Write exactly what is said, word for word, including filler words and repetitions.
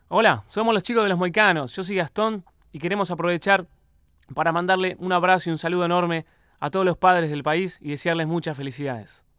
Hola, somos los chicos de los Moicanos. Yo soy Gastón y queremos aprovechar para mandarle un abrazo y un saludo enorme a todos los padres del país y desearles muchas felicidades.